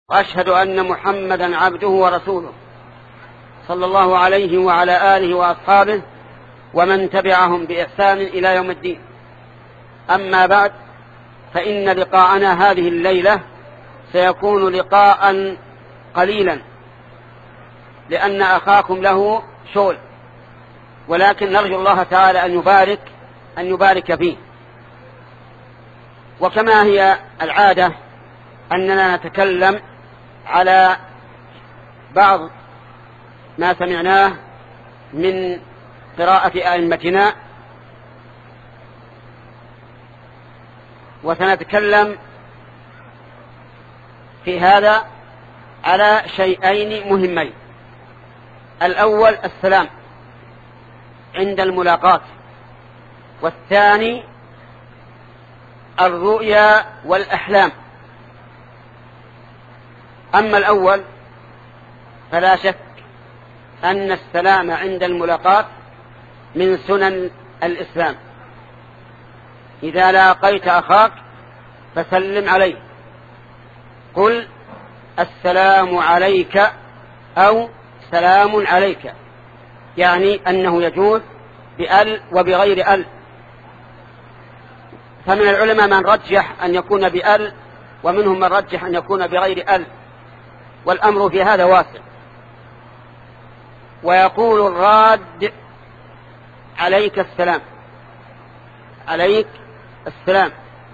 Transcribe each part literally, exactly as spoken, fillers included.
وأشهد أن محمدا عبده ورسوله صلى الله عليه وعلى آله وأصحابه ومن تبعهم بإحسان إلى يوم الدين. أما بعد، فإن لقاءنا هذه الليلة سيكون لقاء قليلا، لأن أخاكم له شغل، ولكن نرجو الله تعالى أن يبارك أن يبارك فيه. وكما هي العادة أننا نتكلم على بعض ما سمعناه من قراءة أئمتنا، وسنتكلم في هذا على شيئين مهمين. الأول السلام عند الملاقاة، والثاني الرؤيا والأحلام. أما الأول فلا شك أن السلام عند الملاقاة من سنن الإسلام. إذا لاقيت أخاك فسلم عليه، قل السلام عليك أو سلام عليك، يعني أنه يجوز بأل وبغير أل. فمن العلماء من رجح أن يكون بأل، ومنهم من رجح أن يكون بغير أل، والأمر في هذا واسع. ويقول الراد عليك السلام، عليك السلام.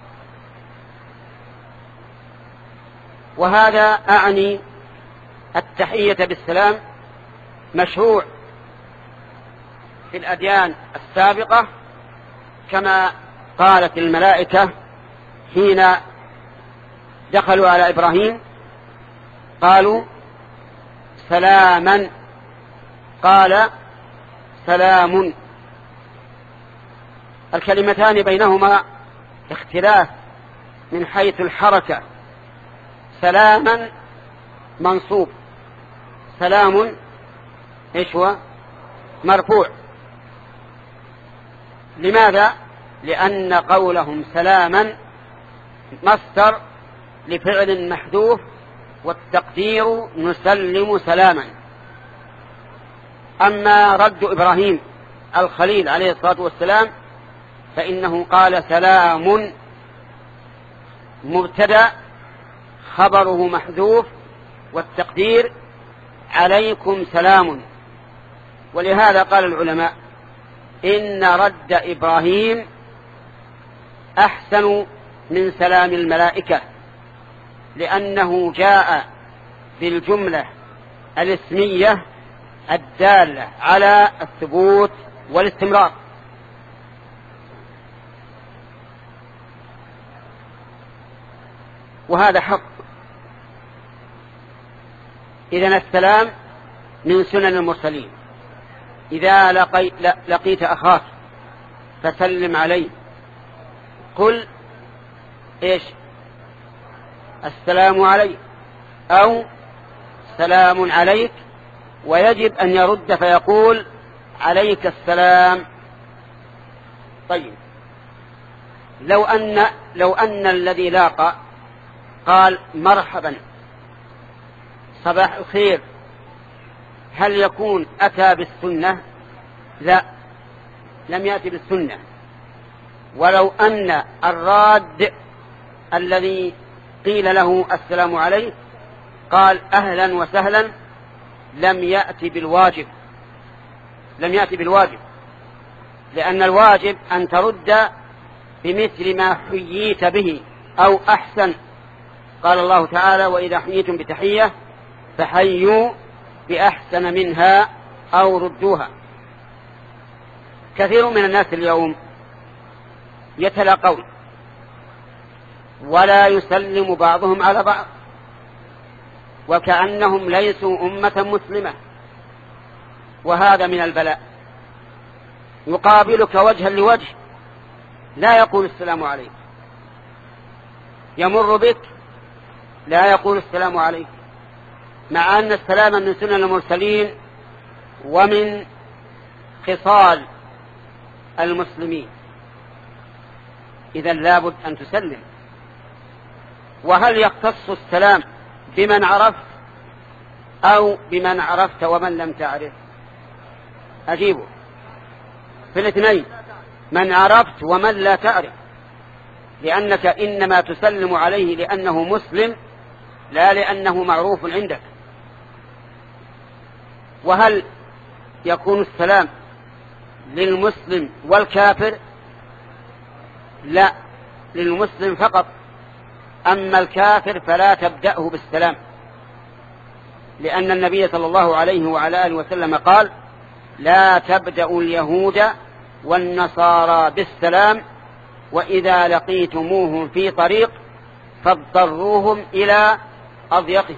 وهذا أعني التحية بالسلام مشروع في الأديان السابقة، كما قالت الملائكة حين دخلوا على إبراهيم قالوا سلاما، قال سلام. الكلمتان بينهما اختلاف من حيث الحركة. سلاما منصوب، سلام ايش هو؟ مرفوع. لماذا؟ لأن قولهم سلاما مصدر لفعل محذوف، والتقدير نسلم سلاما. أما رد إبراهيم الخليل عليه الصلاة والسلام فإنه قال سلام مبتدأ خبره محذوف، والتقدير عليكم سلام. ولهذا قال العلماء إن رد إبراهيم أحسن من سلام الملائكة، لأنه جاء بالجملة الاسمية الدالة على الثبوت والاستمرار. وهذا حق. إذن السلام من سنن المرسلين. إذا لقي لقيت أخاك فسلم عليه، قل إيش؟ السلام عليك أو سلام عليك، ويجب أن يرد فيقول عليك السلام. طيب، لو أن لو أن الذي لاقى قال مرحبا صباح الخير، هل يكون أتى بالسنة؟ لا، لم يأتي بالسنة. ولو أن الراد الذي قيل له السلام عليك قال أهلا وسهلا، لم يأتي بالواجب، لم يأتي بالواجب، لأن الواجب أن ترد بمثل ما حييت به أو أحسن. قال الله تعالى وإذا حييتم بتحية فحيوا بأحسن منها أو ردوها. كثير من الناس اليوم يتلاقون ولا يسلم بعضهم على بعض، وكأنهم ليسوا أمة مسلمة، وهذا من البلاء. يقابلك وجها لوجه لا يقول السلام عليك، يمر بك لا يقول السلام عليك، مع أن السلام من سنن المرسلين ومن خصال المسلمين. إذن لابد أن تسلم. وهل يختص السلام بمن عرفت أو بمن عرفت ومن لم تعرف؟ أجيبه في الاثنين، من عرفت ومن لا تعرف، لأنك إنما تسلم عليه لأنه مسلم لا لأنه معروف عندك. وهل يكون السلام للمسلم والكافر؟ لا، للمسلم فقط، أما الكافر فلا تبدأه بالسلام، لأن النبي صلى الله عليه وعلى آله وسلم قال: لا تبدأوا اليهود والنصارى بالسلام، وإذا لقيتموهم في طريق فاضطروهم إلى أضيقه.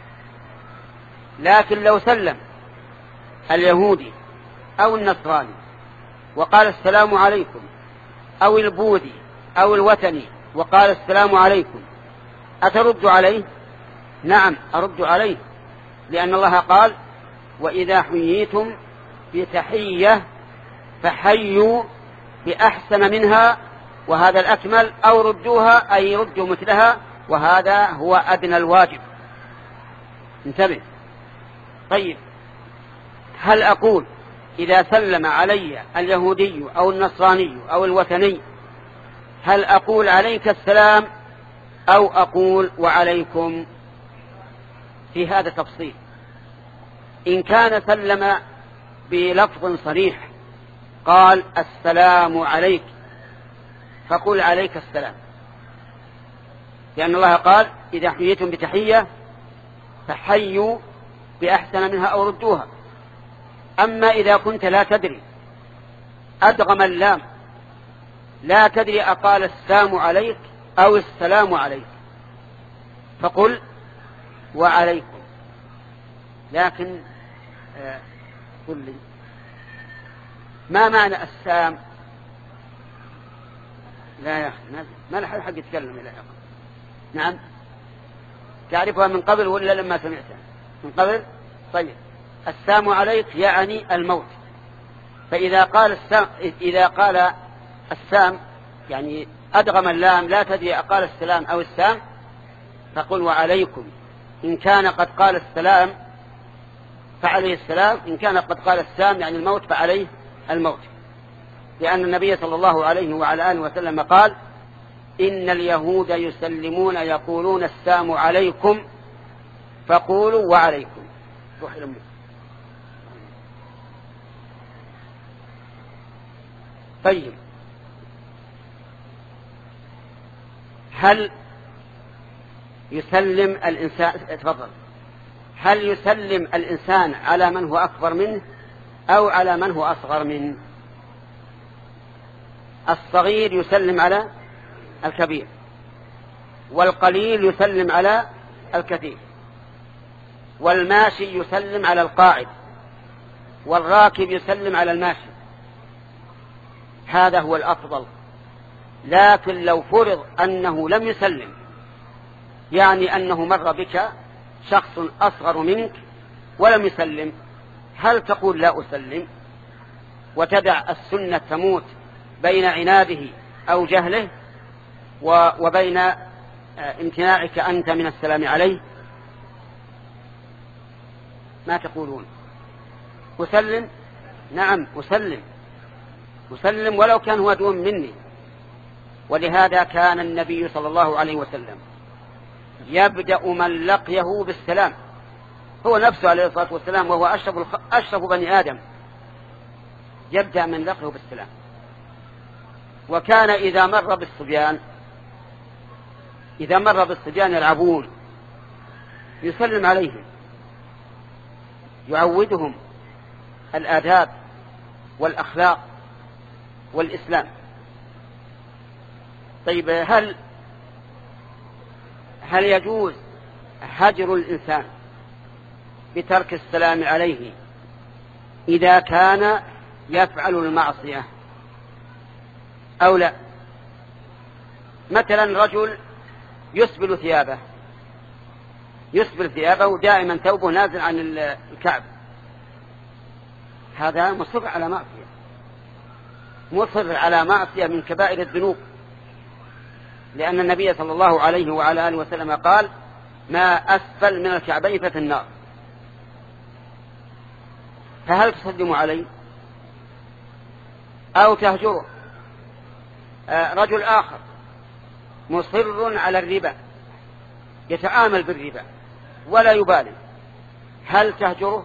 لكن لو سلم اليهودي أو النصراني وقال السلام عليكم، أو البوذي أو الوثني وقال السلام عليكم، أترد عليه؟ نعم أرد عليه، لأن الله قال: وإذا حييتم بتحية فحيوا بأحسن منها، وهذا الأكمل، أو ردوها أي ردوا مثلها، وهذا هو أدنى الواجب. انتبه. طيب، هل أقول إذا سلم علي اليهودي أو النصراني أو الوثني هل أقول عليك السلام أو أقول وعليكم؟ في هذا تفصيل. إن كان سلم بلفظ صريح قال السلام عليك، فقل عليك السلام، لأن الله قال: إذا حييتم بتحية فحيوا بأحسن منها أو ردوها. أما إذا كنت لا تدري، أدغم اللام، لا تدري أقال السلام عليك أو السلام عليك، فقل وعليكم. لكن آه قل لي ما معنى السام؟ لا يا أخي ما لحد حق يتكلم إلى آخر. نعم تعرفها من قبل ولا لما سمعتها؟ من قبل. طيب، السام عليك يعني الموت. فإذا قال السام إذا قال السام يعني أدغم اللام، لا تدري أقال السلام أو السام، فقل وعليكم. إن كان قد قال السلام فعليه السلام، إن كان قد قال السام يعني الموت فعليه الموت، لأن النبي صلى الله عليه وعلى آله وسلم قال: إن اليهود يسلمون يقولون السلام عليكم فقولوا وعليكم. روح لأمك. طيب، هل يسلم الإنسان تفضل هل يسلم الإنسان على من هو أكبر منه أو على من هو أصغر منه؟ الصغير يسلم على الكبير، والقليل يسلم على الكثير، والماشي يسلم على القاعد، والراكب يسلم على الماشي. هذا هو الأفضل. لكن لو فرض أنه لم يسلم، يعني أنه مر بك شخص أصغر منك ولم يسلم، هل تقول لا أسلم وتدع السنة تموت بين عناده أو جهله وبين امتناعك أنت من السلام عليه؟ ما تقولون؟ أسلم؟ نعم أسلم أسلم ولو كان هو دون مني. ولهذا كان النبي صلى الله عليه وسلم يبدأ من لقيه بالسلام، هو نفسه عليه الصلاة والسلام وهو أشرف, الخ... أشرف بني آدم، يبدأ من لقيه بالسلام. وكان إذا مر بالصبيان إذا مر بالصبيان يلعبون يسلم عليهم، يعودهم الآداب والأخلاق والإسلام. طيب، هل هل يجوز هجر الإنسان بترك السلام عليه إذا كان يفعل المعصية أو لا؟ مثلا رجل يسبل ثيابه يسبل ثيابه دائما ثوبه نازل عن الكعب، هذا مصر على معصية مصر على معصية من كبائر الذنوب، لأن النبي صلى الله عليه وعلى آله وسلم قال: ما أسفل من الكعبين ففي النار، فهل تصدم عليه أو تهجره؟ آه رجل آخر مصر على الربا، يتعامل بالربا ولا يبالي، هل تهجره؟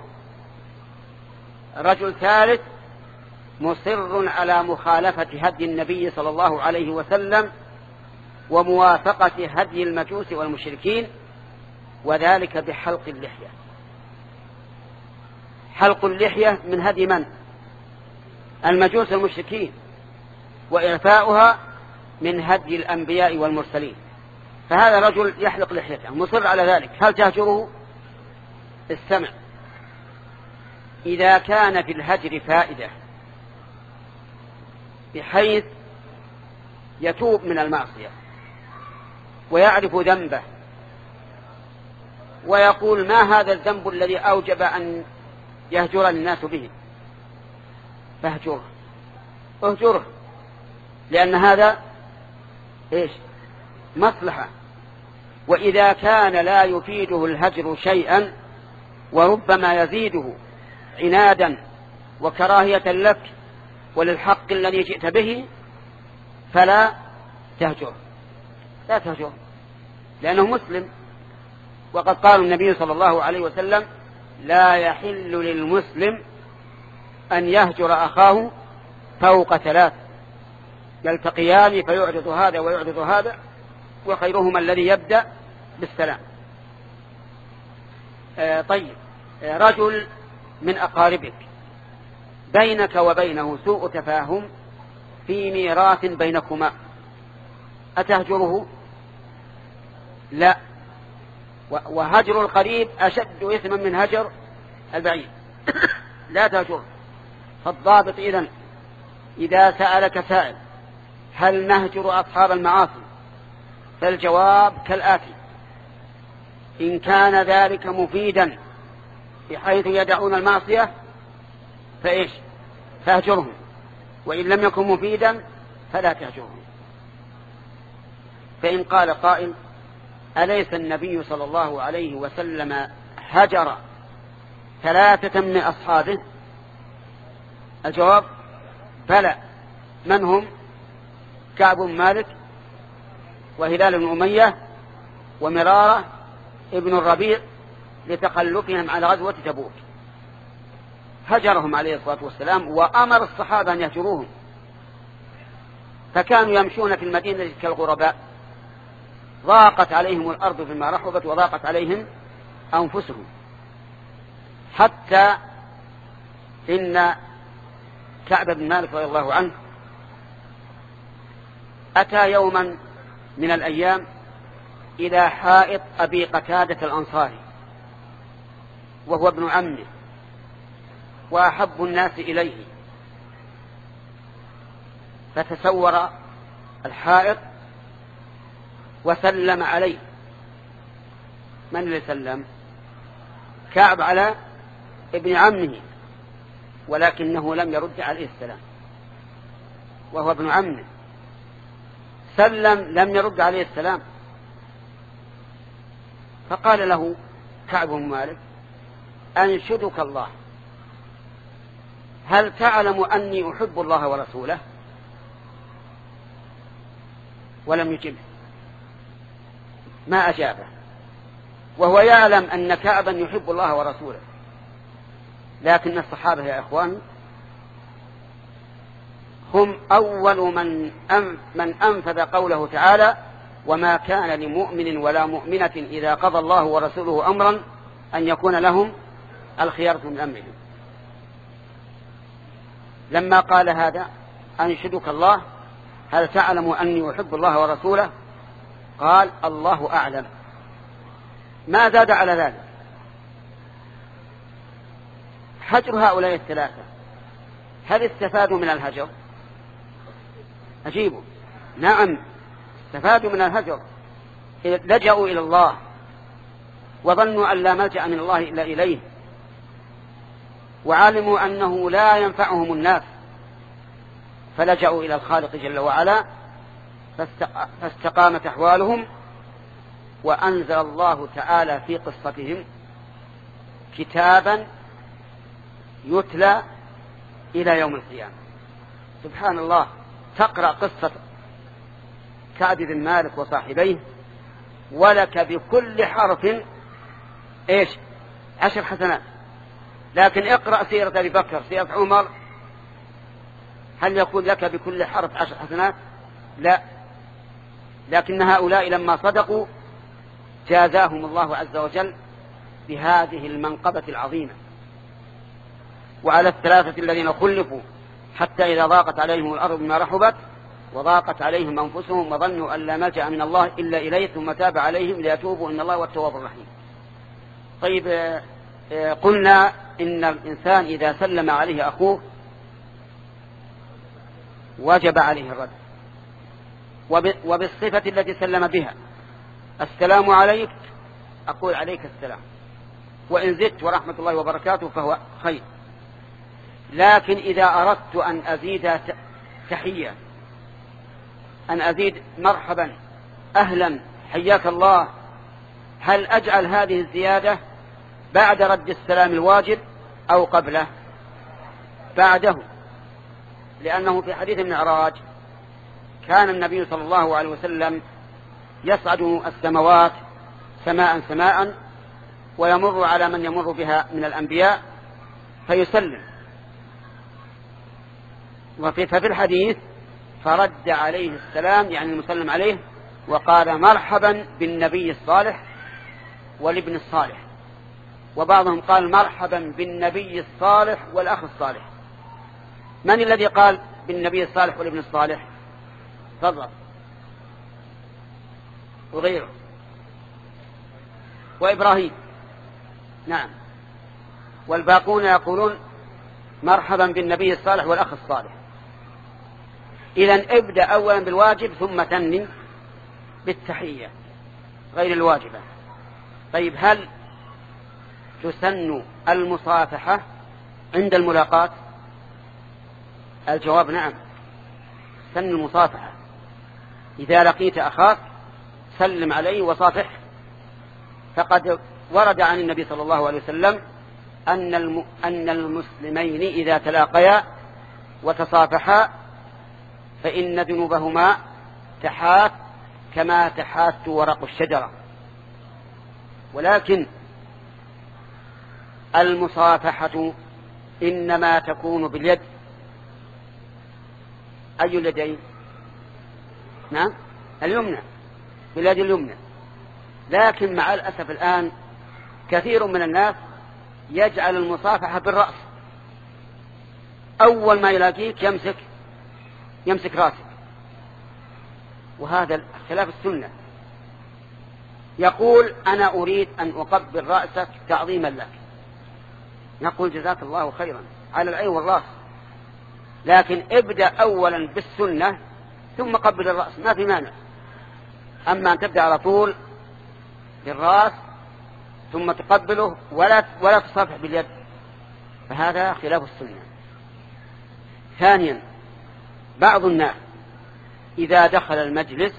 رجل ثالث مصر على مخالفة هدي النبي صلى الله عليه وسلم وموافقة هدي المجوس والمشركين، وذلك بحلق اللحية. حلق اللحية من هدي من؟ المجوس والمشركين، وإعفاؤها من هدي الأنبياء والمرسلين. فهذا رجل يحلق لحيته مصر على ذلك، هل تهجره؟ السمع. إذا كان في الهجر فائدة بحيث يتوب من المعصية ويعرف ذنبه ويقول ما هذا الذنب الذي أوجب أن يهجر الناس به، فاهجره، اهجره، لأن هذا إيش؟ مصلحة. وإذا كان لا يفيده الهجر شيئا وربما يزيده عنادا وكراهية لك وللحق الذي جئت به فلا تهجر، لا تهجر، لأنه مسلم. وقد قال النبي صلى الله عليه وسلم لا يحل للمسلم أن يهجر أخاه فوق ثلاث، يلتقيان فيعرض هذا ويعرض هذا وخيرهما الذي يبدأ بالسلام. آه طيب، آه رجل من أقاربك بينك وبينه سوء تفاهم في ميراث بينكما، أتهجره؟ لا. وهجر القريب أشد إثما من هجر البعيد. لا تهجر. فالضابط إذن إذا سألك سائل هل نهجر أصحاب المعاصي، فالجواب كالآتي: إن كان ذلك مفيدا بحيث يدعون المعصية فإيش؟ فاهجرهم، وإن لم يكن مفيدا فلا تهجرهم. فإن قال قائل أليس النبي صلى الله عليه وسلم هجر ثلاثة من أصحابه؟ الجواب بلى. من هم؟ كعب بن مالك وهلال بن أمية ومرارة ابن الربيع لتخلفهم على غزوة تبوك، هجرهم عليه الصلاة والسلام وأمر الصحابة أن يهجروهم، فكانوا يمشون في المدينة كالغرباء، ضاقت عليهم الأرض بما رحبت وضاقت عليهم أنفسهم، حتى إن كعب بن مالك رضي الله عنه أتى يوما من الأيام إلى حائط أبي قتادة الأنصاري وهو ابن عمه وأحب الناس إليه، فتسور الحائط وسلم عليه. من اللي سلم؟ كعب على ابن عمه، ولكنه لم يرد عليه السلام وهو ابن عمه، سلم لم يرد عليه السلام. فقال له كعب بن مالك أنشدك الله، هل تعلم أني أحب الله ورسوله؟ ولم يجبه، ما أجابه، وهو يعلم أن كعبا يحب الله ورسوله. لكن الصحابة يا إخوان هم أول من من أنفذ قوله تعالى: وما كان لمؤمن ولا مؤمنة إذا قضى الله ورسوله أمرا أن يكون لهم الخيار من أمرهم. لما قال هذا أنشدك الله هل تعلم أني أحب الله ورسوله؟ قال الله أعلم، ما زاد على ذلك. هجر هؤلاء الثلاثة هل استفادوا من الهجر؟ أجيبوا نعم، استفادوا من الهجر، لجأوا إلى الله وظنوا أن لا ملجأ من الله إلا إليه، وعلموا أنه لا ينفعهم الناس، فلجأوا إلى الخالق جل وعلا، فاستقامت أحوالهم وأنزل الله تعالى في قصتهم كتابا يتلى إلى يوم القيامة. سبحان الله، تقرأ قصة كعب بن مالك وصاحبيه ولك بكل حرف إيش عشر حسنات. لكن اقرأ سيرة أبي بكر، سيرة عمر، هل يكون لك بكل حرف عشر حسنات؟ لا. لكن هؤلاء لما صدقوا جازاهم الله عز وجل بهذه المنقبة العظيمة. وعلى الثلاثة الذين خلفوا حتى إذا ضاقت عليهم الأرض بما رحبت وضاقت عليهم أنفسهم وظنوا أن لا ملجأ من الله إلا إليه ثم تاب عليهم ليتوبوا إن الله هو التواب الرحيم. طيب، قلنا إن الإنسان إذا سلم عليه أخوه وجب عليه الرد، وبالصفة التي سلم بها. السلام عليك، أقول عليك السلام، وإن زدت ورحمة الله وبركاته فهو خير. لكن إذا أردت أن أزيد تحية، أن أزيد مرحبا أهلا حياك الله، هل أجعل هذه الزيادة بعد رد السلام الواجب أو قبله؟ بعده، لأنه في حديث المعراج كان النبي صلى الله عليه وسلم يصعد السماوات سماء سماء ويمر على من يمر بها من الأنبياء فيسلم. وفي الحديث فرد عليه السلام يعني المسلم عليه وقال مرحبا بالنبي الصالح والابن الصالح، وبعضهم قال مرحبا بالنبي الصالح والأخ الصالح. من الذي قال بالنبي الصالح والابن الصالح؟ تفضل. وغيره، وإبراهيم، نعم. والباقون يقولون مرحبا بالنبي الصالح والأخ الصالح. إذن ابدأ أولا بالواجب ثم تنم بالتحية غير الواجبة. طيب، هل تسن المصافحة عند الملاقات؟ الجواب نعم، سن المصافحة. إذا لقيت أخاك سلم عليه وصافحه، فقد ورد عن النبي صلى الله عليه وسلم أن أن المسلمين إذا تلاقيا وتصافحا فإن ذنوبهما تحات كما تحات ورق الشجرة. ولكن المصافحة إنما تكون باليد. أي اليدين؟ نعم، اليمنى، باليد اليمنى. لكن مع الأسف الآن كثير من الناس يجعل المصافحة بالرأس، أول ما يلاقيك يمسك يمسك رأسك، وهذا خلاف السنة. يقول أنا أريد أن أقبل رأسك تعظيما لك، نقول جزاك الله خيرا على العين والرأس، لكن ابدأ أولا بالسنة ثم قبل الرأس، ما في مانع. أما أن تبدأ على طول بالرأس ثم تقبله ولا ولا تصافح باليد، فهذا خلاف السنة. ثانيا، بعض الناس إذا دخل المجلس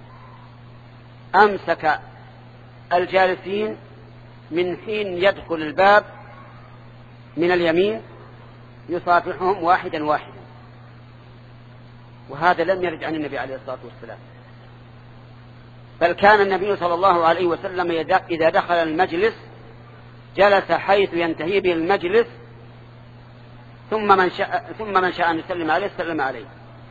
أمسك الجالسين من حين يدخل الباب من اليمين يصافحهم واحدا واحدا، وهذا لم يرد عن النبي عليه الصلاة والسلام. بل كان النبي صلى الله عليه وسلم إذا دخل المجلس جلس حيث ينتهي به المجلس، ثم من شاء ثم من شاء أن يسلم عليه سلم عليه،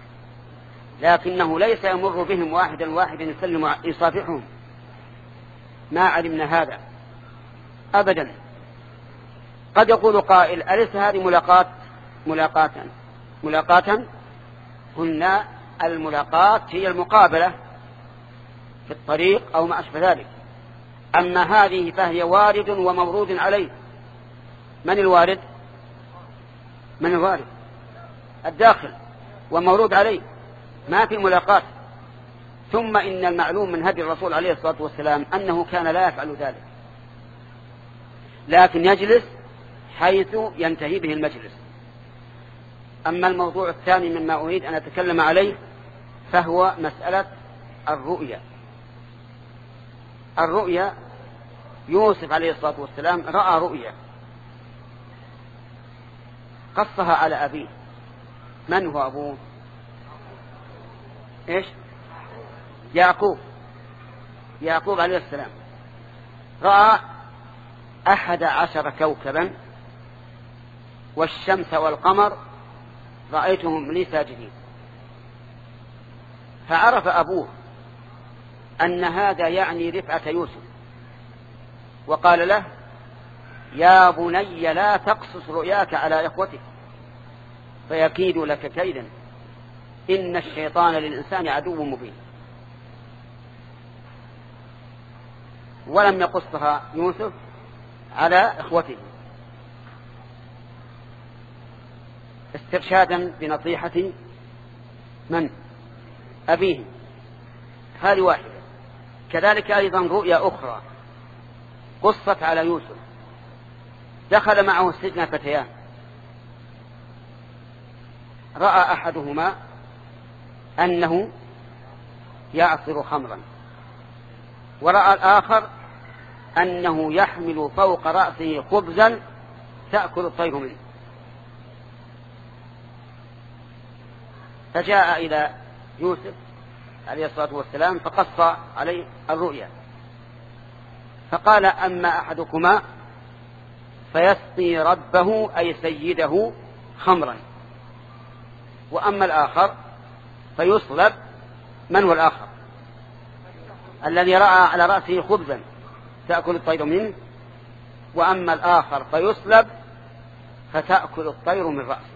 لكنه ليس يمر بهم واحدا واحدا يسلم يصافحهم. ما علمنا هذا أبدا. قد يقول قائل أليس هذه ملاقات ملاقاة ملاقاة قلنا الملاقات هي المقابلة في الطريق أو ما أشبه ذلك. أما هذه فهي وارد ومورود عليه. من الوارد؟ من الوارد الداخل ومورود عليه، ما في ملاقات. ثم إن المعلوم من هدي الرسول عليه الصلاة والسلام أنه كان لا يفعل ذلك، لكن يجلس حيث ينتهي به المجلس. أما الموضوع الثاني مما أريد أن أتكلم عليه فهو مسألة الرؤية. الرؤيا يوسف عليه الصلاة والسلام رأى رؤيا قصها على أبيه. من هو أبوه؟ إيش؟ يعقوب. يعقوب عليه السلام رأى أحد عشر كوكبا والشمس والقمر رأيتهم لي ساجدين. فعرف أبوه أن هذا يعني رفعة يوسف، وقال له: يا بني لا تقصص رؤياك على إخوتك فيكيد لك كيدا إن الشيطان للإنسان عدو مبين. ولم يقصها يوسف على إخوته استرشادا بنصيحة من؟ أبيه. هذه واحدة. كذلك أيضا رؤيا أخرى قصت على يوسف. دخل معه السجن فتيان، رأى أحدهما أنه يعصر خمرا، ورأى الآخر أنه يحمل فوق رأسه خبزا تأكل الطير منه. فجاء إلى يوسف عليه الصلاة والسلام فقص عليه الرؤيا، فقال: أما أحدكما فيسقي ربه أي سيده خمرا، وأما الآخر فيصلب. من هو الآخر؟ الذي رأى على رأسه خبزا تأكل الطير منه، وأما الآخر فيصلب فتأكل الطير من رأسه.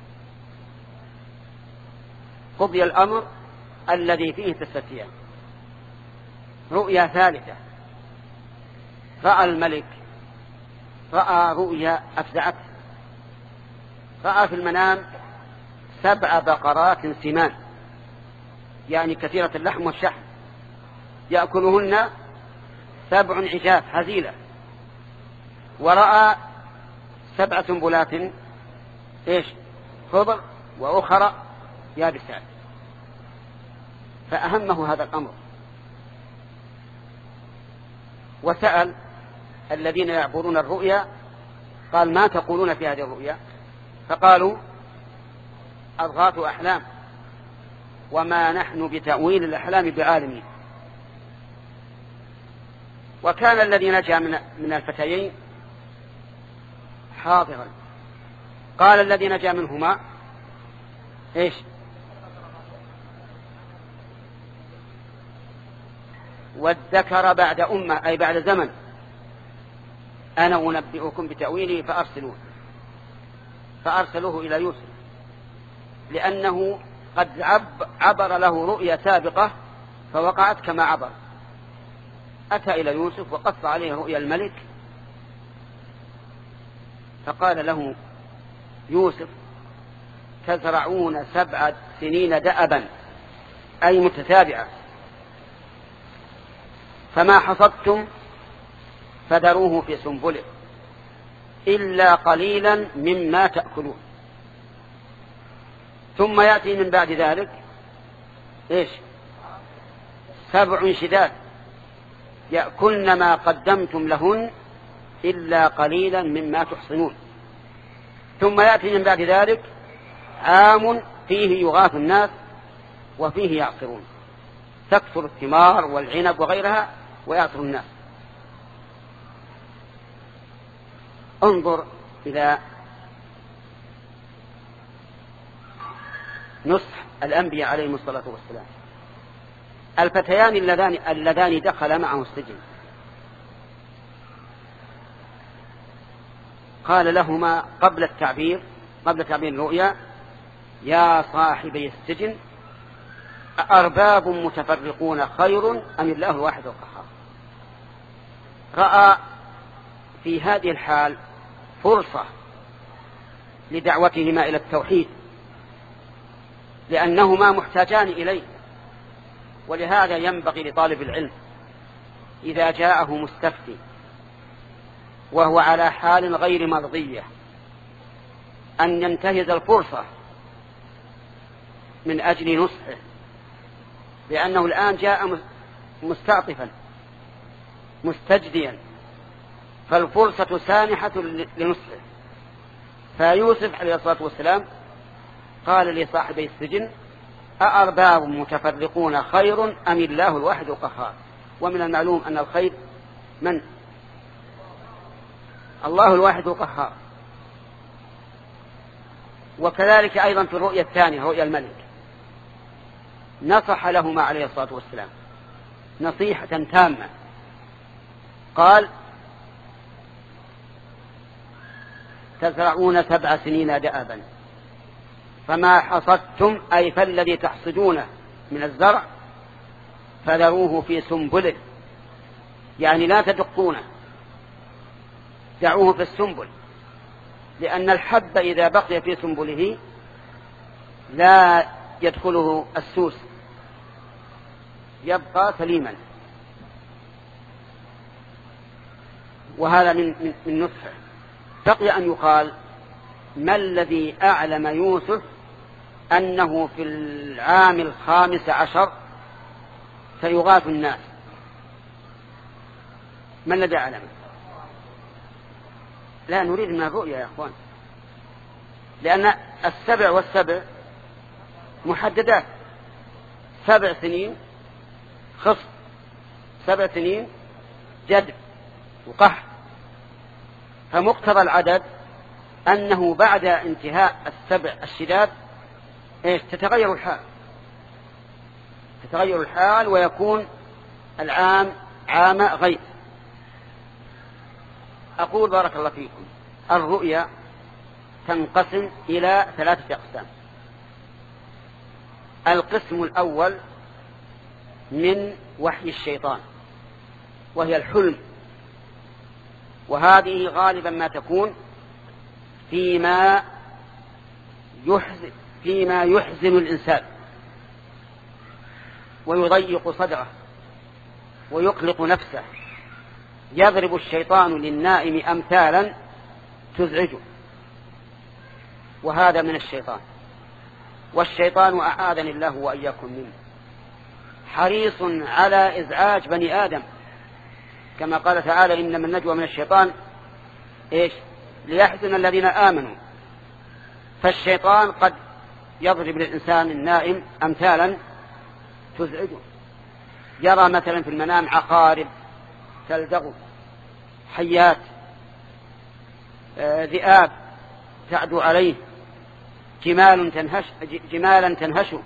قضي الأمر الذي فيه تستفتيان. رؤيا ثالثة، رأى الملك رأى رؤيا أفزعته. رأى في المنام سبع بقرات سمان، يعني كثيرة اللحم والشحم، يأكلهن سبع عجاف هزيلة. ورأى سبع سنبلات إيش؟ خضر، وأخرى يابسات. فأهمه هذا الأمر، وسأل الذين يعبرون الرؤيا قال: ما تقولون في هذه الرؤيا؟ فقالوا: أضغاث أحلام وما نحن بتأويل الأحلام بعالمين. وكان الذي نجا من الفتيين حاضرا. قال الذي نجا منهما: إيش؟ والذكر بعد أمة أي بعد زمن أنا أنبئكم بتأويله فأرسلوه. فأرسلوه إلى يوسف لأنه قد عبر له رؤيا سابقة فوقعت كما عبر. أتى إلى يوسف وقص عليه رؤيا الملك، فقال له يوسف: تزرعون سبع سنين دأبا أي متتابعة، فما حصدتم فذروه في سنبله إلا قليلا مما تأكلون، ثم يأتي من بعد ذلك إيش؟ سبع شداد يأكلن ما قدمتم لهن إلا قليلا مما تحصنون، ثم يأتي من بعد ذلك عام فيه يغاث الناس وفيه يعصرون، تكثر الثمار والعنب وغيرها ويعصر الناس. انظر إلى نصح الأنبياء عليهم الصلاة والسلام. الفتيان اللذان, اللذان دخل معه السجن قال لهما قبل التعبير قبل تعبير الرؤيا: يا صاحبي السجن أأرباب متفرقون خير أم الله الواحد القهار. رأى في هذه الحال فرصة لدعوتهما إلى التوحيد لأنهما محتاجان إليه. ولهذا ينبغي لطالب العلم إذا جاءه مستفتي وهو على حال غير مرضية أن ينتهز الفرصة من أجل نصحه، لأنه الآن جاء مستعطفا مستجديا، فالفرصة سانحة لنصحه. فيوسف عليه الصلاة والسلام قال لصاحبي السجن: أأرباب متفرقون خير أم الله الواحد القهار؟ ومن المعلوم أن الخير من؟ الله الواحد القهار. وكذلك أيضا في الرؤيا الثانية، رؤيا الملك، نصح لهما عليه الصلاة والسلام نصيحة تامة. قال: تزرعون سبع سنين دأبا فما حصدتم، أي فالذي تحصدونه من الزرع، فذروه في سنبله، يعني لا تدقونه، دعوه في السنبل، لأن الحب إذا بقي في سنبله لا يدخله السوس، يبقى سليما. وهذا من, من, من نصحه. بقي أن يقال: ما الذي أعلم يوسف أنه في العام الخامس عشر سيغاث الناس؟ ما الذي أعلم؟ لا نريد من الرؤيا يا أخوان، لأن السبع والسبع محددات. سبع سنين خصب، سبع سنين جدب وقحط، فمقتضى العدد أنه بعد انتهاء السبع الشداد إيش؟ تتغير الحال، تتغير الحال ويكون العام عام غيث. أقول بارك الله فيكم: الرؤيا تنقسم إلى ثلاثة أقسام. القسم الأول من وحي الشيطان، وهي الحلم، وهذه غالبا ما تكون فيما يحزن, فيما يحزن الإنسان ويضيق صدره ويقلق نفسه. يضرب الشيطان للنائم أمثالا تزعجه، وهذا من الشيطان. والشيطان أعاذني الله وإياكم منه حريص على إزعاج بني آدم، كما قال تعالى: إنما النجوى من الشيطان إيش؟ ليحزن الذين آمنوا. فالشيطان قد يضرب للإنسان النائم أمثالا تزعجه، يرى مثلا في المنام عقارب تلدغ، حيات، ذئاب تعدو عليه، جمال تنهش جمالا تنهشه،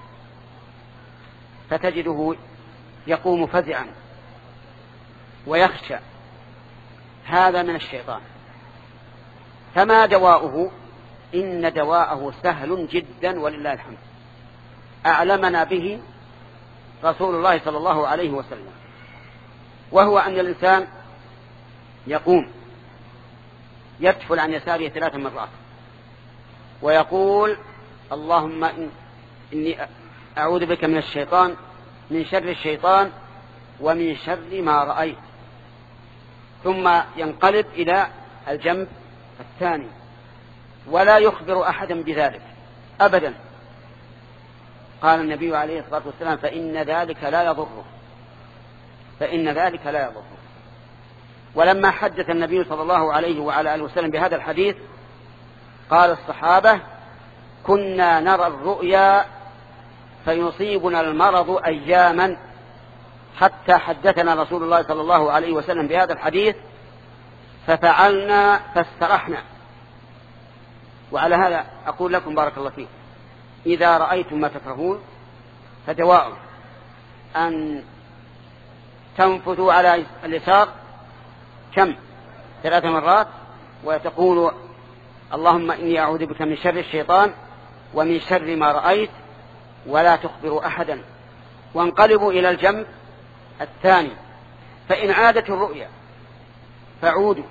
فتجده يقوم فزعا ويخشى. هذا من الشيطان. فما دواؤه؟ إن دواءه سهل جدا ولله الحمد، أعلمنا به رسول الله صلى الله عليه وسلم، وهو أن الإنسان يقوم يتفل عن يساره ثلاث مرات ويقول: اللهم إني أعوذ بك من الشيطان، من شر الشيطان ومن شر ما رأيت، ثم ينقلب إلى الجنب الثاني ولا يخبر أحدا بذلك أبدا. قال النبي عليه الصلاة والسلام: فإن ذلك لا يضره، فإن ذلك لا يضره. ولما حدث النبي صلى الله عليه وعلى آله وسلم بهذا الحديث قال الصحابة: كنا نرى الرؤيا فيصيبنا المرض أياما، حتى حدثنا رسول الله صلى الله عليه وسلم بهذا الحديث ففعلنا فاسترحنا. وعلى هذا أقول لكم بارك الله فيكم: إذا رأيتم ما تكرهون فدواء أن تنفذوا على اليسار كم؟ ثلاث مرات، وتقول: اللهم إني أعوذ بك من شر الشيطان ومن شر ما رأيت، ولا تخبروا أحدا، وانقلبوا إلى الجنب الثاني. فإن عادت الرؤيا فعودوا،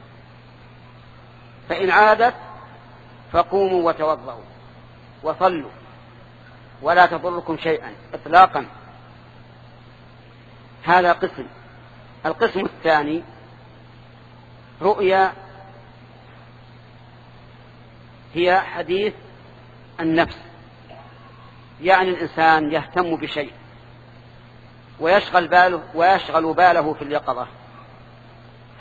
فإن عادت فقوموا وتوضؤوا وصلوا، ولا تضركم شيئا إطلاقا. هذا قسم. القسم الثاني رؤيا هي حديث النفس، يعني الإنسان يهتم بشيء ويشغل باله ويشغل باله في اليقظة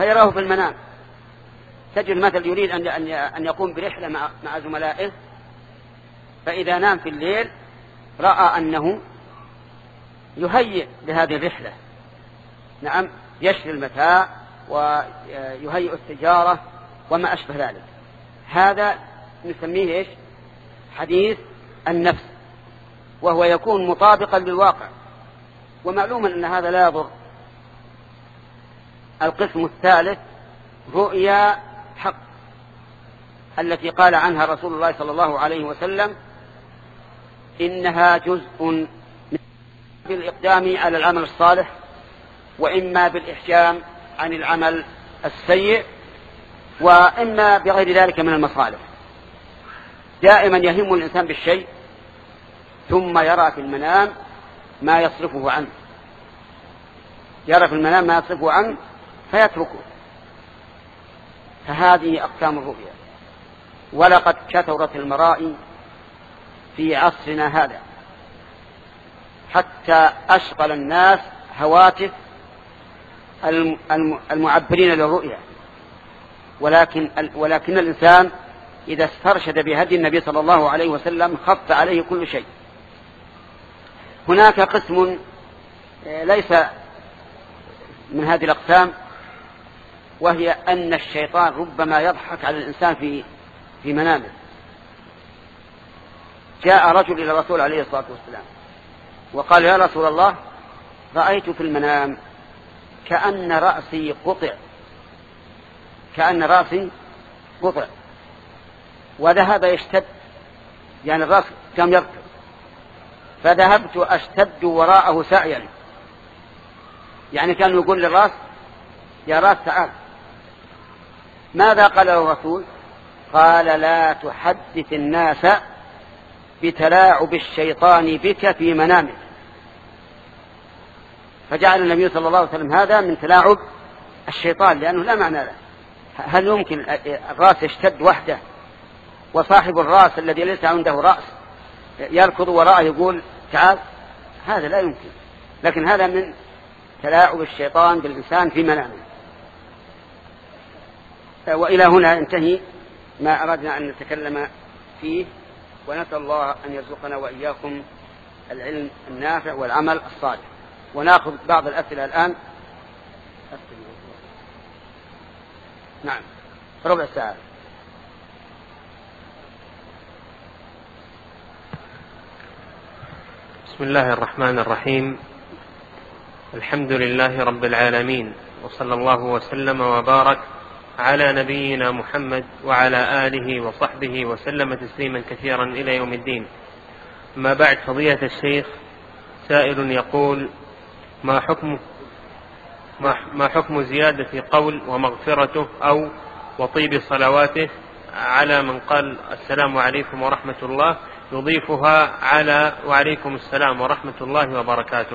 فيراه في المنام. تجد مثل يريد أن يقوم برحلة مع زملائه، فإذا نام في الليل رأى أنه يهيئ لهذه الرحلة، نعم، يشري المتاع ويهيئ التجارة وما أشبه ذلك. هذا نسميه إيش؟ حديث النفس، وهو يكون مطابقا للواقع، ومعلوم أن هذا لا يضر. القسم الثالث رؤيا حق التي قال عنها رسول الله صلى الله عليه وسلم إنها جزء من بالإقدام على العمل الصالح، وإما بالإحجام عن العمل السيء، وإما بغير ذلك من المصالح. دائما يهم الإنسان بالشيء ثم يرى في المنام ما يصرفه عنه، يرى في المنام ما يصرفه عنه فيتركه. فهذه أقسام الرؤيا. ولقد كثرت المرائي في عصرنا هذا حتى أشغل الناس هواتف المعبرين للرؤيا، ولكن, ولكن الإنسان إذا استرشد بهدي النبي صلى الله عليه وسلم خف عليه كل شيء. هناك قسم ليس من هذه الأقسام، وهي أن الشيطان ربما يضحك على الإنسان في في منامه. جاء رجل إلى الرسول عليه الصلاة والسلام وقال: يا رسول الله، رأيت في المنام كأن رأسي قطع، كأن رأسي قطع وذهب يشتد، يعني الرأس كم يركض، فذهبت أشتد وراءه سعيا. يعني كان يقول للرأس: يا رأس تعال. ماذا قال له الرسول؟ قال: لا تحدث الناس بتلاعب الشيطان بك في منامك. فجعل النبي صلى الله عليه وسلم هذا من تلاعب الشيطان، لأنه لا معنى له. هل يمكن الرأس يشتد وحده وصاحب الرأس الذي ليس عنده رأس يركض وراءه يقول تعال؟ هذا لا يمكن. لكن هذا من تلاعب الشيطان بالإنسان في منامه. وإلى هنا انتهي ما أردنا أن نتكلم فيه، ونسأل الله أن يرزقنا وإياكم العلم النافع والعمل الصالح. ونأخذ بعض الأسئلة الآن. نعم، ربع ساعة. بسم الله الرحمن الرحيم. الحمد لله رب العالمين، وصلى الله وسلم وبارك على نبينا محمد وعلى آله وصحبه وسلم تسليما كثيرا إلى يوم الدين. ما بعد، فضيلة الشيخ، سائل يقول: ما حكم ما حكم زيادة قول ومغفرته أو وطيب صلواته على من قال السلام عليكم ورحمة الله يضيفها على وعليكم السلام ورحمة الله وبركاته؟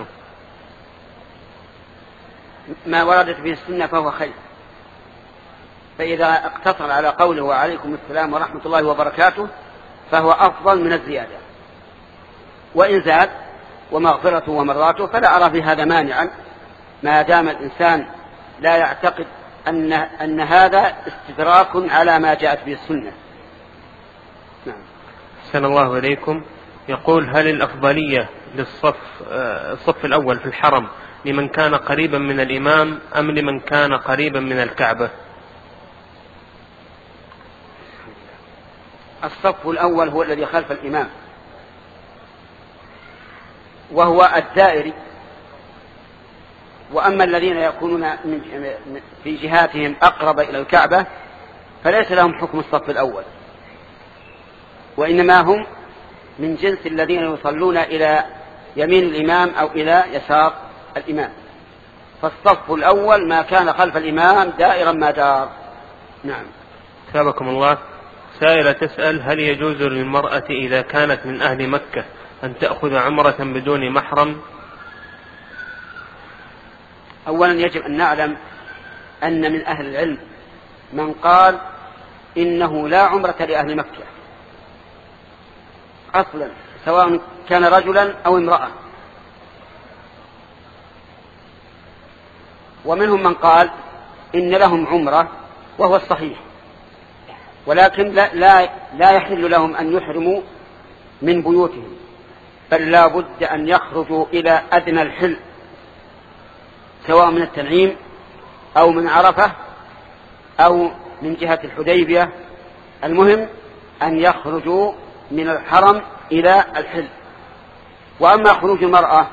ما وردت به السنة فهو خير، فإذا اقتصر على قوله وعليكم السلام ورحمة الله وبركاته فهو أفضل من الزيادة. وإن زاد ومغفرته ومراته فلا أرى في هذا مانعا، ما دام الإنسان لا يعتقد أن, أن هذا استدراك على ما جاءت به السنة. نعم. أحسن الله إليكم. يقول: هل الأفضلية للصف الصف الأول في الحرم لمن كان قريبا من الإمام أم لمن كان قريبا من الكعبة؟ الصف الأول هو الذي خلف الإمام، وهو الدائري. وأما الذين يكونون في جهاتهم أقرب إلى الكعبة فليس لهم حكم الصف الأول، وإنما هم من جنس الذين يصلون إلى يمين الإمام أو إلى يسار الإمام. فالصف الأول ما كان خلف الإمام دائرا ما دار. نعم. ثابكم الله. سائلة تسأل: هل يجوز للمرأة إذا كانت من أهل مكة أن تأخذ عمرة بدون محرم؟ أولا يجب أن نعلم أن من أهل العلم من قال إنه لا عمرة لأهل مكة أصلا، سواء كان رجلا أو امرأة. ومنهم من قال إن لهم عمرة وهو الصحيح، ولكن لا, لا, لا يحل لهم أن يحرموا من بيوتهم، بل لا بد أن يخرجوا إلى أدنى الحل، سواء من التنعيم أو من عرفة أو من جهة الحديبية. المهم أن يخرجوا من الحرم إلى الحل. وأما خروج المرأة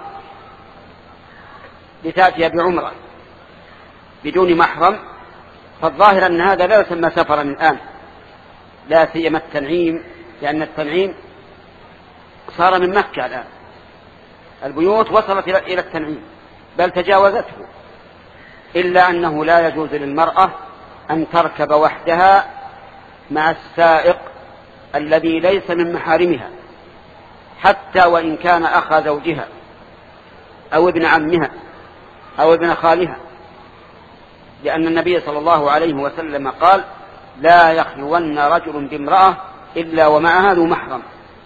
لتأتي بعمرة بدون محرم فالظاهر أن هذا لا يسمى سفرا الآن، لا سيما التنعيم، لأن التنعيم صار من مكة الآن، البيوت وصلت إلى التنعيم بل تجاوزته، إلا أنه لا يجوز للمرأة أن تركب وحدها مع السائق الذي ليس من محارمها، حتى وإن كان أخا زوجها أو ابن عمها أو ابن خالها، لأن النبي صلى الله عليه وسلم قال: لا يخلون رجل بامرأة إلا ومعها ذو محرم.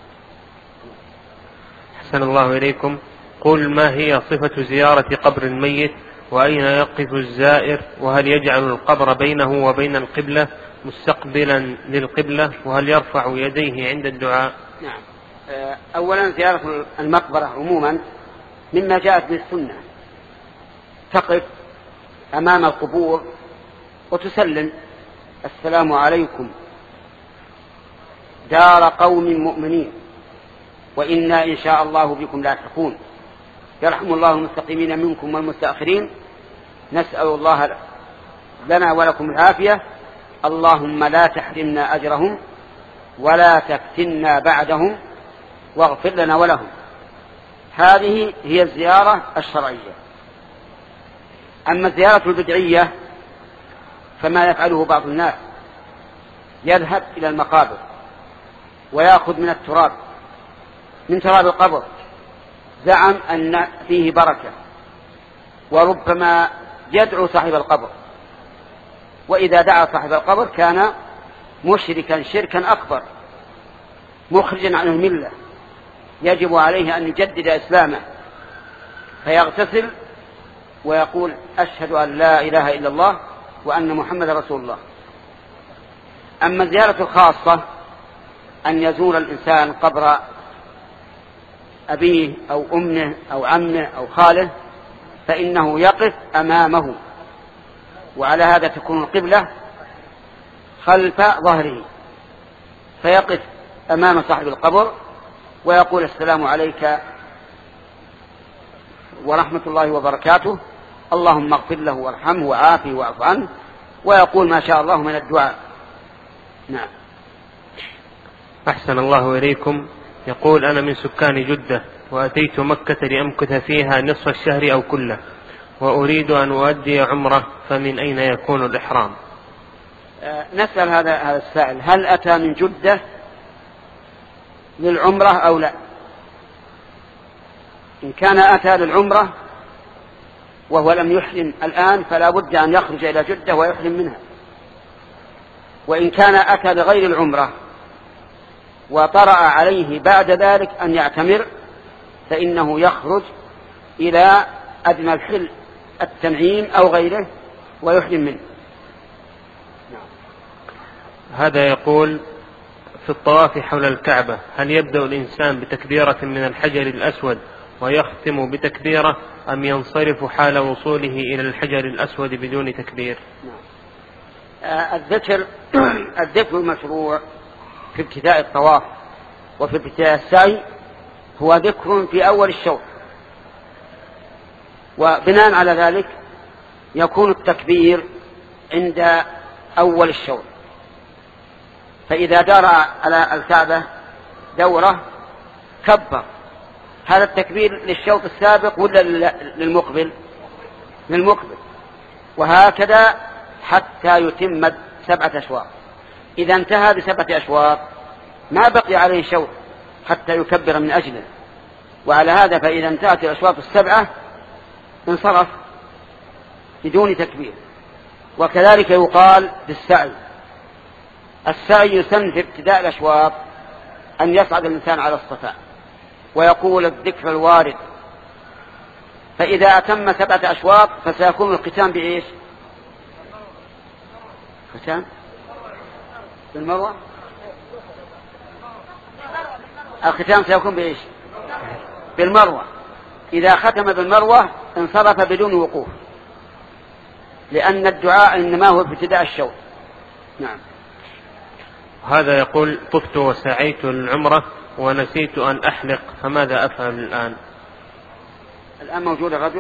أحسن الله إليكم. قل ما هي صفة زيارة قبر الميت، وأين يقف الزائر، وهل يجعل القبر بينه وبين القبلة مستقبلا للقبلة، وهل يرفع يديه عند الدعاء؟ نعم. أولا زيارة المقبرة عموما مما جاءت به السنة، تقف أمام القبور وتسلم: السلام عليكم دار قوم مؤمنين وإنا إن شاء الله بكم لاحقون، يرحم الله المستقيمين منكم والمستأخرين، نسأل الله لنا ولكم العافية، اللهم لا تحرمنا أجرهم ولا تفتنا بعدهم واغفر لنا ولهم. هذه هي الزيارة الشرعية. أما الزيارة البدعية فما يفعله بعض الناس، يذهب إلى المقابر ويأخذ من التراب من تراب القبر، زعم أن فيه بركة، وربما يدعو صاحب القبر، وإذا دعا صاحب القبر كان مشركا شركا أكبر مخرجا عن الملة، يجب عليه أن يجدد إسلامه، فيغتسل ويقول: أشهد أن لا إله إلا الله وأن محمد رسول الله. أما الزيارة الخاصة أن يزور الإنسان قبر أبيه أو أمه أو عمه أو خاله، فإنه يقف أمامه، وعلى هذا تكون القبلة خلف ظهره، فيقف أمام صاحب القبر ويقول: السلام عليك ورحمة الله وبركاته، اللهم اغفر له وارحمه وعافه واعف عنه، ويقول ما شاء الله من الدعاء. نعم. أحسن الله إليكم. يقول: أنا من سكان جدة وأتيت مكة لأمكث فيها نصف الشهر أو كله، وأريد أن أؤدي عمرة، فمن أين يكون الإحرام؟ أه نسأل هذا هذا السائل: هل أتى من جدة للعمرة أو لا؟ إن كان أتى للعمرة وهو لم يحرم الآن فلا بد أن يخرج إلى جدة ويحرم منها، وإن كان أتى لغير العمرة وطرأ عليه بعد ذلك أن يعتمر فإنه يخرج إلى أدنى الحل التنعيم أو غيره ويحرم منه. هذا يقول: في الطواف حول الكعبة هل يبدأ الإنسان بتكبيرة من الحجر الأسود ويختم بتكبيرة، أم ينصرف حال وصوله إلى الحجر الأسود بدون تكبير؟ آه الذكر الذكر المشروع في ابتداء الطواف وفي ابتداء السعي هو ذكر في أول الشوط، وبناء على ذلك يكون التكبير عند أول الشوط. فإذا دار على الكعبة دورة كبر، هذا التكبير للشوط السابق ولا للمقبل؟ للمقبل، وهكذا حتى يتم سبعة أشواط. إذا انتهى بسبعة أشواط ما بقي عليه شوط حتى يكبر من أجله، وعلى هذا فإذا انتهت الأشواط السبعة انصرف بدون تكبير. وكذلك يقال بالسعي، السعي يسن في ابتداء الأشواط أن يصعد الإنسان على الصفا ويقول الذكر الوارد، فإذا أتم سبعة أشواط فسيكون الختام بإيش؟ الختان بالمروة. الختان سيكون بإيش؟ بالمروة. إذا ختم بالمروة انصرف بدون وقوف، لأن الدعاء إنما هو ابتداء الشوط. نعم. هذا يقول طفت وسعيت العمرة ونسيت أن أحلق، فماذا أفعل الآن؟ الآن موجود الرجل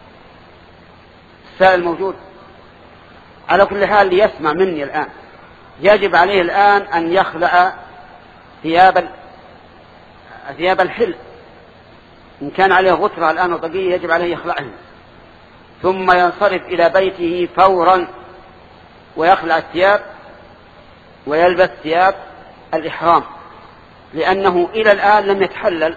السائل موجود. على كل حال ليسمع مني الآن، يجب عليه الآن أن يخلع ثياب ثياب الحل، إن كان عليه غترة الآن وطقية يجب عليه يخلعه، ثم ينصرف إلى بيته فورا ويخلع الثياب ويلبس ثياب الإحرام، لأنه إلى الآن لم يتحلل،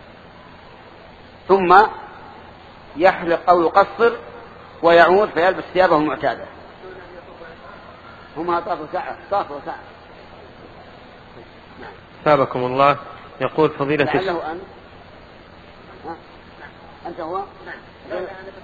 ثم يحلق أو يقصر ويعود فيلبس ثيابه المعتادة. هما طافوا ساعة طافوا ساعة. ثابكم الله. يقول فضيلة لعله أن ها؟ أنت هو؟ نعم.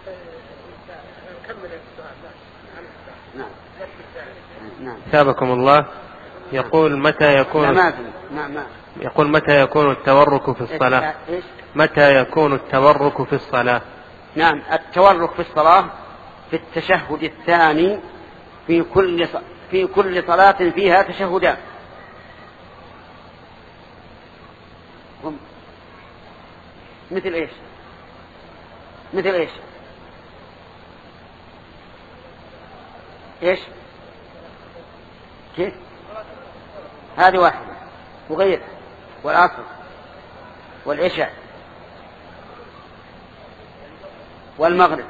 نعم. نعم. ثابكم الله. يقول متى يكون نعم. نعم. يقول متى يكون التورك في الصلاة؟ إيش؟ متى يكون التورك في الصلاة؟ نعم، التورك في الصلاة في التشهد الثاني في كل في كل صلاة فيها تشهدان. مثل ايش؟ مثل ايش؟ ايش؟ كيف؟ هذه واحدة وغير، والعصر والعشاء والمغرب.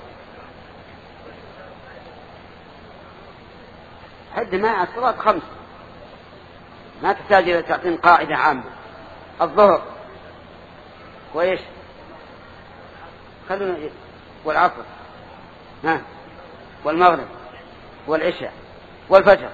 حد ما الصلاة خمس، ما تحتاج إلى تعطين قاعدة عامة. الظهر وإيش؟ خلونا إيه؟ والعصر ها والمغرب والعشاء والفجر.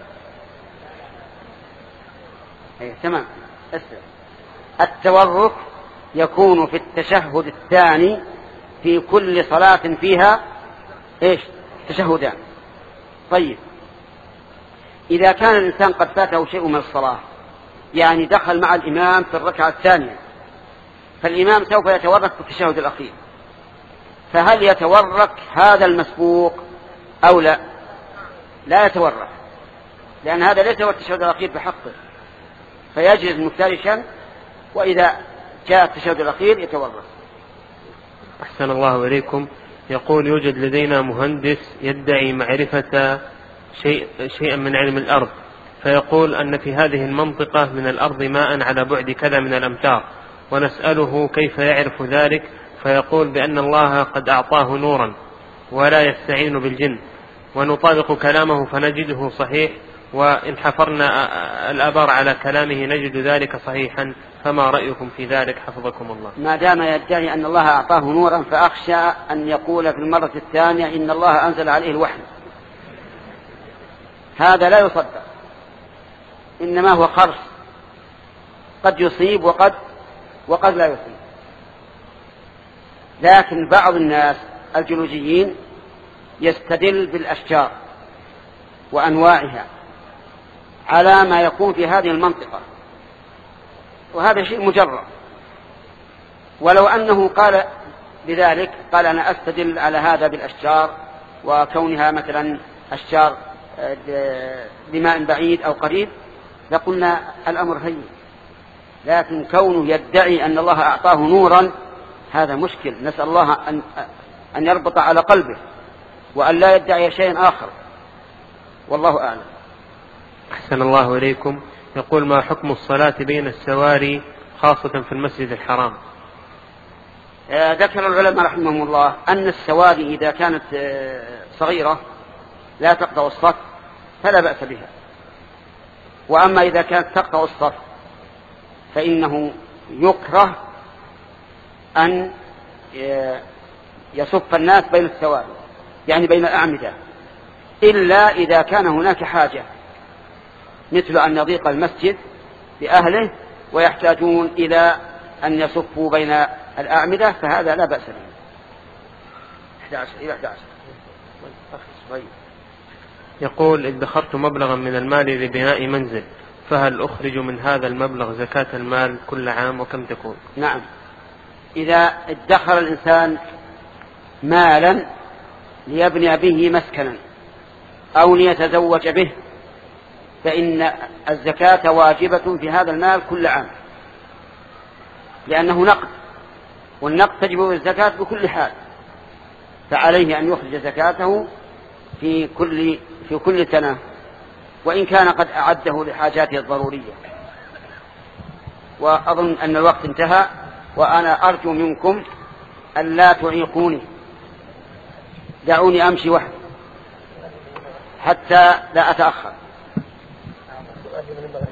ايه تمام. اسمع، التورك يكون في التشهد الثاني في كل صلاة فيها ايش؟ تشهدان. طيب، إذا كان الإنسان قد فاته شيء من الصلاة، يعني دخل مع الإمام في الركعة الثانية، فالإمام سوف يتورك في التشهد الأخير، فهل يتورك هذا المسبوق أو لا؟ لا يتورك، لأن هذا ليس هو التشهد الأخير بحقه، فيجلس مفترشا، وإذا جاء التشهد الأخير يتورك. أحسن الله إليكم. يقول يوجد لدينا مهندس يدعي معرفة شيء شيئا من علم الأرض، فيقول أن في هذه المنطقة من الأرض ماء على بعد كذا من الأمتار، ونسأله كيف يعرف ذلك، فيقول بأن الله قد أعطاه نورا ولا يستعين بالجن، ونطابق كلامه فنجده صحيح، وإن حفرنا الأبر على كلامه نجد ذلك صحيحا، فما رأيكم في ذلك حفظكم الله؟ ما دام يدعي أن الله أعطاه نورا فأخشى أن يقول في المرة الثانية إن الله أنزل عليه الوحي، هذا لا يصدق، إنما هو خرص، قد يصيب وقد وقد لا يصيب. لكن بعض الناس الجيولوجيين يستدل بالأشجار وأنواعها على ما يكون في هذه المنطقة، وهذا شيء مجرد. ولو أنه قال بذلك، قال أنا أستدل على هذا بالأشجار وكونها مثلا أشجار بماء بعيد أو قريب، لقلنا الأمر هين. لكن كونه يدعي أن الله أعطاه نورا هذا مشكل، نسأل الله أن, أن يربط على قلبه وأن لا يدعي شيء آخر، والله أعلم. أحسن الله إليكم. يقول ما حكم الصلاة بين السواري خاصة في المسجد الحرام؟ ذكر العلماء رحمهم الله أن السواري إذا كانت صغيرة لا تقطع الصف فلا بأس بها، وأما إذا كانت تقطع الصف فإنه يكره أن يصف الناس بين السواري، يعني بين الأعمدة، إلا إذا كان هناك حاجة، مثل أن يضيق المسجد بأهله ويحتاجون إلى أن يصفوا بين الأعمدة، فهذا لا بأس به. إحدى عشر إلى إحدى عشر. يقول: ادخرت مبلغا من المال لبناء منزل، فهل أخرج من هذا المبلغ زكاة المال كل عام وكم تكون؟ نعم، إذا ادخر الإنسان مالا ليبني به مسكنا أو ليتزوج به فإن الزكاة واجبة في هذا المال كل عام، لأنه نقد، والنقد تجب الزكاة بكل حال، فعليه أن يخرج زكاته في كل في كل سنة، وإن كان قد أعده لحاجاته الضرورية. وأظن أن الوقت انتهى، وأنا أرجو منكم أن لا تعيقوني، دعوني أمشي وحدي حتى لا أتأخر.